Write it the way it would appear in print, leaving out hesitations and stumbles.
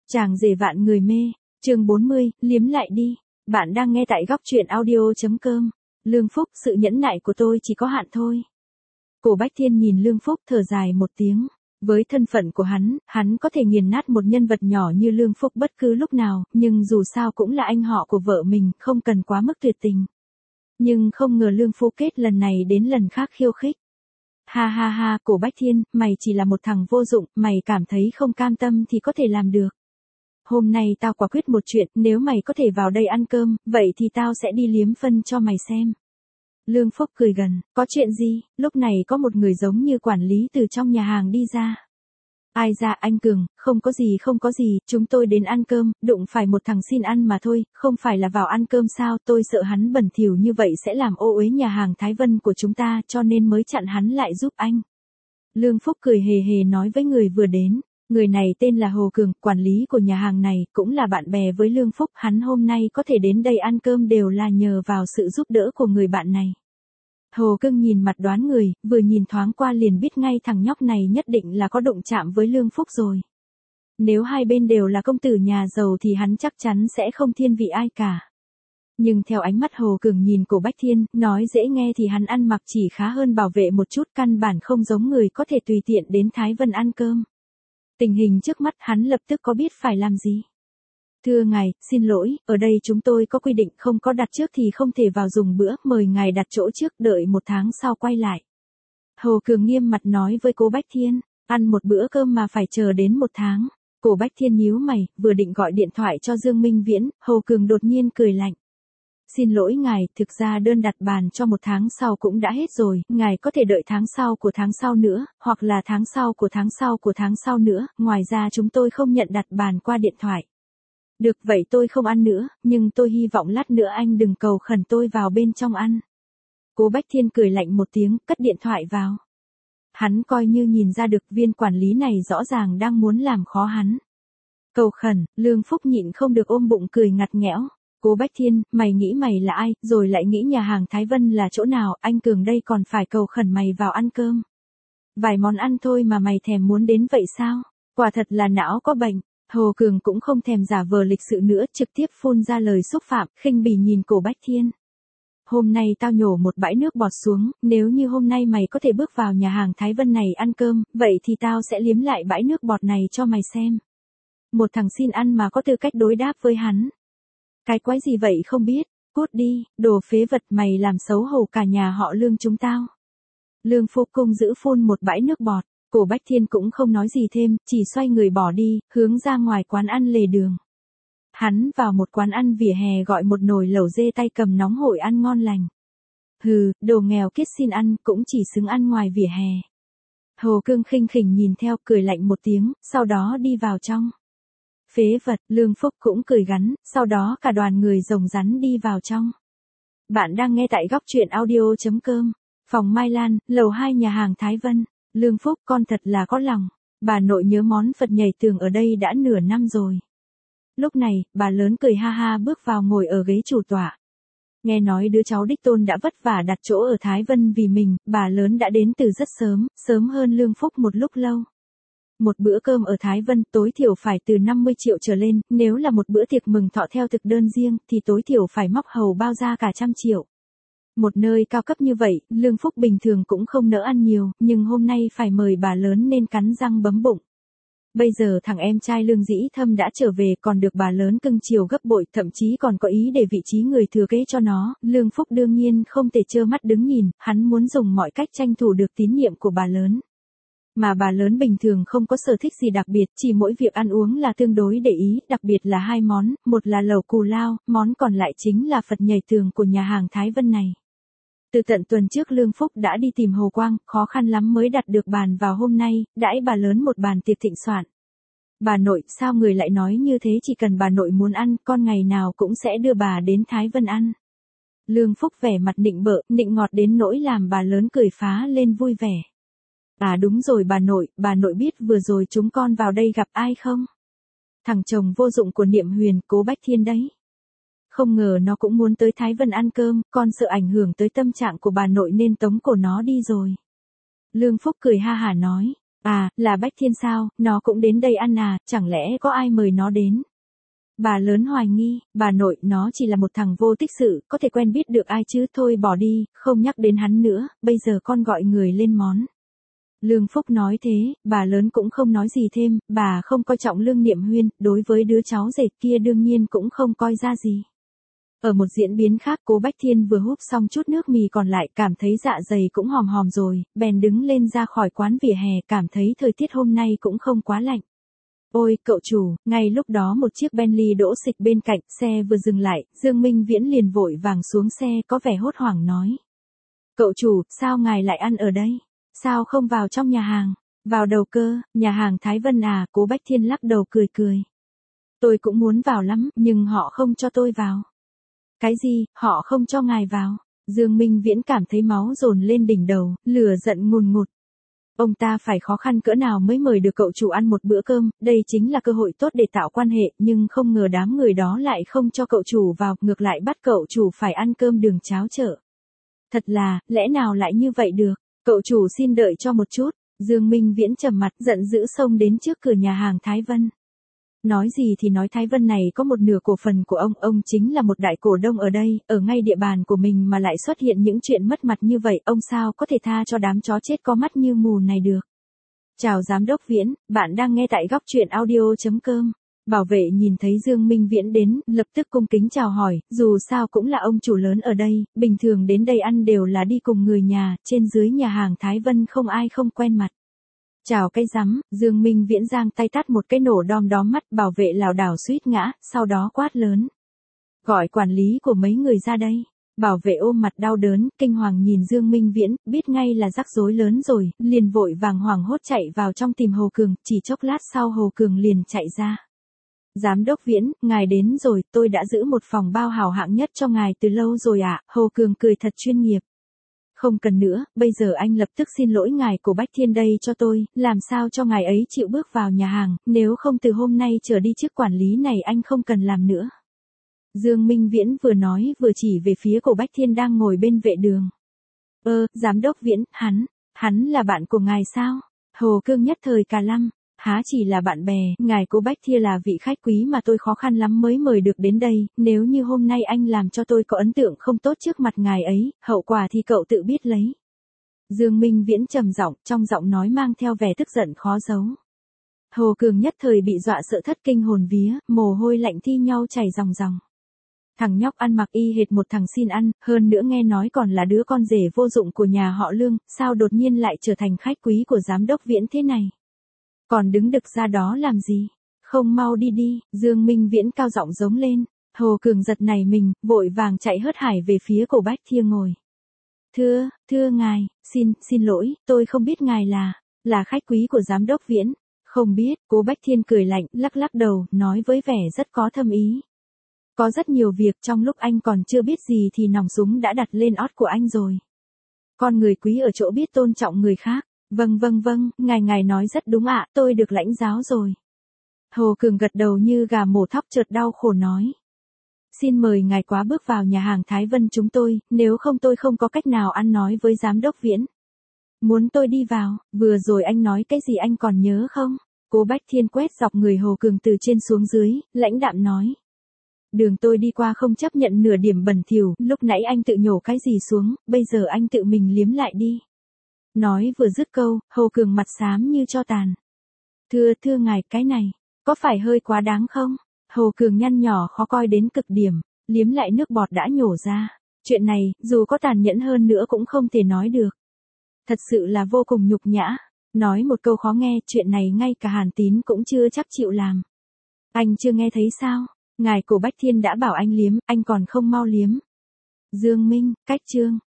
Chàng rể vạn người mê, chương 40, liếm lại đi. Bạn đang nghe tại góc truyện audio.com. Lương Phúc, sự nhẫn nại của tôi chỉ có hạn thôi. Cổ Bách Thiên nhìn Lương Phúc thở dài một tiếng. Với thân phận của hắn có thể nghiền nát một nhân vật nhỏ như Lương Phúc bất cứ lúc nào, nhưng dù sao cũng là anh họ của vợ mình, không cần quá mức tuyệt tình. Nhưng không ngờ Lương Phúc kết lần này đến lần khác khiêu khích. Ha ha ha, Cổ Bách Thiên, mày chỉ là một thằng vô dụng, mày cảm thấy không cam tâm thì có thể làm được. Hôm nay tao quả quyết một chuyện, nếu mày có thể vào đây ăn cơm, vậy thì tao sẽ đi liếm phân cho mày xem. Lương Phúc cười gần, có chuyện gì? Lúc này có một người giống như quản lý từ trong nhà hàng đi ra. Ai ra anh Cường, không có gì, chúng tôi đến ăn cơm, đụng phải một thằng xin ăn mà thôi, không phải là vào ăn cơm sao, tôi sợ hắn bẩn thỉu như vậy sẽ làm ô uế nhà hàng Thái Vân của chúng ta cho nên mới chặn hắn lại giúp anh. Lương Phúc cười hề hề nói với người vừa đến. Người này tên là Hồ Cường, quản lý của nhà hàng này, cũng là bạn bè với Lương Phúc, hắn hôm nay có thể đến đây ăn cơm đều là nhờ vào sự giúp đỡ của người bạn này. Hồ Cường nhìn mặt đoán người, vừa nhìn thoáng qua liền biết ngay thằng nhóc này nhất định là có đụng chạm với Lương Phúc rồi. Nếu hai bên đều là công tử nhà giàu thì hắn chắc chắn sẽ không thiên vị ai cả. Nhưng theo ánh mắt Hồ Cường nhìn Cổ Bách Thiên, nói dễ nghe thì hắn ăn mặc chỉ khá hơn bảo vệ một chút, căn bản không giống người có thể tùy tiện đến Thái Vân ăn cơm. Tình hình trước mắt hắn lập tức có biết phải làm gì. Thưa ngài, xin lỗi, ở đây chúng tôi có quy định không có đặt trước thì không thể vào dùng bữa, mời ngài đặt chỗ trước đợi 1 tháng sau quay lại. Hồ Cường nghiêm mặt nói với Cổ Bách Thiên, ăn một bữa cơm mà phải chờ đến 1 tháng. Cổ Bách Thiên nhíu mày, vừa định gọi điện thoại cho Dương Minh Viễn, Hồ Cường đột nhiên cười lạnh. Xin lỗi ngài, thực ra đơn đặt bàn cho 1 tháng sau cũng đã hết rồi, ngài có thể đợi tháng sau của tháng sau nữa, hoặc là tháng sau của tháng sau của tháng sau nữa, ngoài ra chúng tôi không nhận đặt bàn qua điện thoại. Được vậy tôi không ăn nữa, nhưng tôi hy vọng lát nữa anh đừng cầu khẩn tôi vào bên trong ăn. Cố Bách Thiên cười lạnh một tiếng, cất điện thoại vào. Hắn coi như nhìn ra được viên quản lý này rõ ràng đang muốn làm khó hắn. Cầu khẩn, Lương Phúc nhịn không được ôm bụng cười ngặt nghẽo. Cố Bách Thiên, mày nghĩ mày là ai, rồi lại nghĩ nhà hàng Thái Vân là chỗ nào, anh Cường đây còn phải cầu khẩn mày vào ăn cơm. Vài món ăn thôi mà mày thèm muốn đến vậy sao? Quả thật là não có bệnh. Hồ Cường cũng không thèm giả vờ lịch sự nữa, trực tiếp phun ra lời xúc phạm, khinh bỉ nhìn Cổ Bách Thiên. Hôm nay tao nhổ một bãi nước bọt xuống, nếu như hôm nay mày có thể bước vào nhà hàng Thái Vân này ăn cơm, vậy thì tao sẽ liếm lại bãi nước bọt này cho mày xem. Một thằng xin ăn mà có tư cách đối đáp với hắn. Cái quái gì vậy không biết, cút đi, đồ phế vật, mày làm xấu hổ cả nhà họ Lương chúng tao. Lương Phúc cung giữ phun một bãi nước bọt, Cổ Bách Thiên cũng không nói gì thêm, chỉ xoay người bỏ đi, hướng ra ngoài quán ăn lề đường. Hắn vào một quán ăn vỉa hè gọi một nồi lẩu dê tay cầm nóng hổi ăn ngon lành. Hừ, đồ nghèo kiết xin ăn, cũng chỉ xứng ăn ngoài vỉa hè. Hồ Cương khinh khỉnh nhìn theo, cười lạnh một tiếng, sau đó đi vào trong. Phế vật, Lương Phúc cũng cười gắn, sau đó cả đoàn người rồng rắn đi vào trong. Bạn đang nghe tại góc truyện audio.com. Phòng Mai Lan, lầu 2 nhà hàng Thái Vân. Lương Phúc, con thật là có lòng. Bà nội nhớ món Phật nhảy tường ở đây đã nửa năm rồi. Lúc này, bà lớn cười ha ha bước vào ngồi ở ghế chủ tọa. Nghe nói đứa cháu đích tôn đã vất vả đặt chỗ ở Thái Vân vì mình, bà lớn đã đến từ rất sớm, sớm hơn Lương Phúc một lúc lâu. Một bữa cơm ở Thái Vân tối thiểu phải từ 50 triệu trở lên, nếu là một bữa tiệc mừng thọ theo thực đơn riêng thì tối thiểu phải móc hầu bao ra cả 100 triệu. Một nơi cao cấp như vậy, Lương Phúc bình thường cũng không nỡ ăn nhiều, nhưng hôm nay phải mời bà lớn nên cắn răng bấm bụng. Bây giờ thằng em trai Lương Dĩ Thâm đã trở về còn được bà lớn cưng chiều gấp bội, thậm chí còn có ý để vị trí người thừa kế cho nó, Lương Phúc đương nhiên không thể trơ mắt đứng nhìn, hắn muốn dùng mọi cách tranh thủ được tín nhiệm của bà lớn. Mà bà lớn bình thường không có sở thích gì đặc biệt, chỉ mỗi việc ăn uống là tương đối để ý, đặc biệt là 2 món, một là lẩu cù lao, món còn lại chính là Phật nhảy tường của nhà hàng Thái Vân này. Từ tận tuần trước Lương Phúc đã đi tìm Hồ Quang, khó khăn lắm mới đặt được bàn vào hôm nay, đãi bà lớn một bàn tiệc thịnh soạn. Bà nội, sao người lại nói như thế, chỉ cần bà nội muốn ăn, con ngày nào cũng sẽ đưa bà đến Thái Vân ăn. Lương Phúc vẻ mặt nịnh bợ, nịnh ngọt đến nỗi làm bà lớn cười phá lên vui vẻ. À đúng rồi bà nội biết vừa rồi chúng con vào đây gặp ai không? Thằng chồng vô dụng của Niệm Huyền, Cố Bách Thiên đấy. Không ngờ nó cũng muốn tới Thái Vân ăn cơm, con sợ ảnh hưởng tới tâm trạng của bà nội nên tống cổ nó đi rồi. Lương Phúc cười ha hả nói, À, là Bách Thiên sao, nó cũng đến đây ăn à, chẳng lẽ có ai mời nó đến? Bà lớn hoài nghi, bà nội, nó chỉ là một thằng vô tích sự, có thể quen biết được ai chứ, thôi bỏ đi, không nhắc đến hắn nữa, bây giờ con gọi người lên món. Lương Phúc nói thế, bà lớn cũng không nói gì thêm, bà không coi trọng Lương Niệm Huyên, đối với đứa cháu rể kia đương nhiên cũng không coi ra gì. Ở một diễn biến khác, Cố Bách Thiên vừa húp xong chút nước mì còn lại, cảm thấy dạ dày cũng hòm hòm rồi, bèn đứng lên ra khỏi quán vỉa hè, cảm thấy thời tiết hôm nay cũng không quá lạnh. Ôi, cậu chủ, ngay lúc đó một chiếc Bentley đỗ xịch bên cạnh, xe vừa dừng lại, Dương Minh Viễn liền vội vàng xuống xe, có vẻ hốt hoảng nói. Cậu chủ, sao ngài lại ăn ở đây? Sao không vào trong nhà hàng? Vào đầu cơ, nhà hàng Thái Vân à, Cố Bách Thiên lắc đầu cười cười. Tôi cũng muốn vào lắm, nhưng họ không cho tôi vào. Cái gì, họ không cho ngài vào? Dương Minh Viễn cảm thấy máu dồn lên đỉnh đầu, lửa giận ngùn ngụt. Ông ta phải khó khăn cỡ nào mới mời được cậu chủ ăn một bữa cơm, đây chính là cơ hội tốt để tạo quan hệ, nhưng không ngờ đám người đó lại không cho cậu chủ vào, ngược lại bắt cậu chủ phải ăn cơm đường cháo chợ. Thật là, lẽ nào lại như vậy được? Cậu chủ xin đợi cho một chút. Dương Minh Viễn trầm mặt, giận dữ xông đến trước cửa nhà hàng Thái Vân. Nói gì thì nói, Thái Vân này có một nửa cổ phần của ông chính là một đại cổ đông ở đây, ở ngay địa bàn của mình mà lại xuất hiện những chuyện mất mặt như vậy, ông sao có thể tha cho đám chó chết có mắt như mù này được. Chào Giám đốc Viễn, bạn đang nghe tại góc truyện audio.com. Bảo vệ nhìn thấy Dương Minh Viễn đến, lập tức cung kính chào hỏi, dù sao cũng là ông chủ lớn ở đây, bình thường đến đây ăn đều là đi cùng người nhà, trên dưới nhà hàng Thái Vân không ai không quen mặt. Chào cái rắm, Dương Minh Viễn giang tay tát một cái nổ đom đóm mắt, bảo vệ lảo đảo suýt ngã, sau đó quát lớn. Gọi quản lý của mấy người ra đây. Bảo vệ ôm mặt đau đớn, kinh hoàng nhìn Dương Minh Viễn, biết ngay là rắc rối lớn rồi, liền vội vàng hoảng hốt chạy vào trong tìm Hồ Cường, chỉ chốc lát sau Hồ Cường liền chạy ra. Giám đốc Viễn, ngài đến rồi, tôi đã giữ một phòng bao hảo hạng nhất cho ngài từ lâu rồi ạ, Hồ Cường cười thật chuyên nghiệp. Không cần nữa, bây giờ anh lập tức xin lỗi ngài của Bách Thiên đây cho tôi, làm sao cho ngài ấy chịu bước vào nhà hàng, nếu không từ hôm nay trở đi chức quản lý này anh không cần làm nữa. Dương Minh Viễn vừa nói vừa chỉ về phía cổ Bách Thiên đang ngồi bên vệ đường. Giám đốc Viễn, hắn là bạn của ngài sao? Hồ Cương nhất thời cả lăm. Há chỉ là bạn bè, ngài Cố Bách Thiên là vị khách quý mà tôi khó khăn lắm mới mời được đến đây, nếu như hôm nay anh làm cho tôi có ấn tượng không tốt trước mặt ngài ấy, hậu quả thì cậu tự biết lấy. Dương Minh Viễn trầm giọng, trong giọng nói mang theo vẻ tức giận khó giấu. Hồ Cường nhất thời bị dọa sợ thất kinh hồn vía, mồ hôi lạnh thi nhau chảy ròng ròng. Thằng nhóc ăn mặc y hệt một thằng xin ăn, hơn nữa nghe nói còn là đứa con rể vô dụng của nhà họ Lương, sao đột nhiên lại trở thành khách quý của giám đốc Viễn thế này? Còn đứng đực ra đó làm gì? Không mau đi đi, Dương Minh Viễn cao giọng giống lên. Hồ Cường giật nảy mình, vội vàng chạy hớt hải về phía cổ Bách Thiên ngồi. Thưa ngài, xin lỗi, tôi không biết ngài là khách quý của giám đốc Viễn. Không biết, Cố Bách Thiên cười lạnh, lắc lắc đầu, nói với vẻ rất có thâm ý. Có rất nhiều việc trong lúc anh còn chưa biết gì thì nòng súng đã đặt lên ót của anh rồi. Con người quý ở chỗ biết tôn trọng người khác. Vâng, ngài nói rất đúng ạ, tôi được lãnh giáo rồi. Hồ Cường gật đầu như gà mổ thóc chợt đau khổ nói. Xin mời ngài quá bước vào nhà hàng Thái Vân chúng tôi, nếu không tôi không có cách nào ăn nói với giám đốc Viễn. Muốn tôi đi vào, vừa rồi anh nói cái gì anh còn nhớ không? Cố Bách Thiên quét dọc người Hồ Cường từ trên xuống dưới, lãnh đạm nói. Đường tôi đi qua không chấp nhận nửa điểm bẩn thỉu, lúc nãy anh tự nhổ cái gì xuống, bây giờ anh tự mình liếm lại đi. Nói vừa dứt câu, Hồ Cường mặt xám như tro tàn. Thưa ngài, cái này, có phải hơi quá đáng không? Hồ Cường nhăn nhỏ khó coi đến cực điểm, liếm lại nước bọt đã nhổ ra. Chuyện này, dù có tàn nhẫn hơn nữa cũng không thể nói được. Thật sự là vô cùng nhục nhã. Nói một câu khó nghe, chuyện này ngay cả Hàn Tín cũng chưa chắc chịu làm. Anh chưa nghe thấy sao? Ngài Cổ Bách Thiên đã bảo anh liếm, anh còn không mau liếm. Dương Minh, cách chương.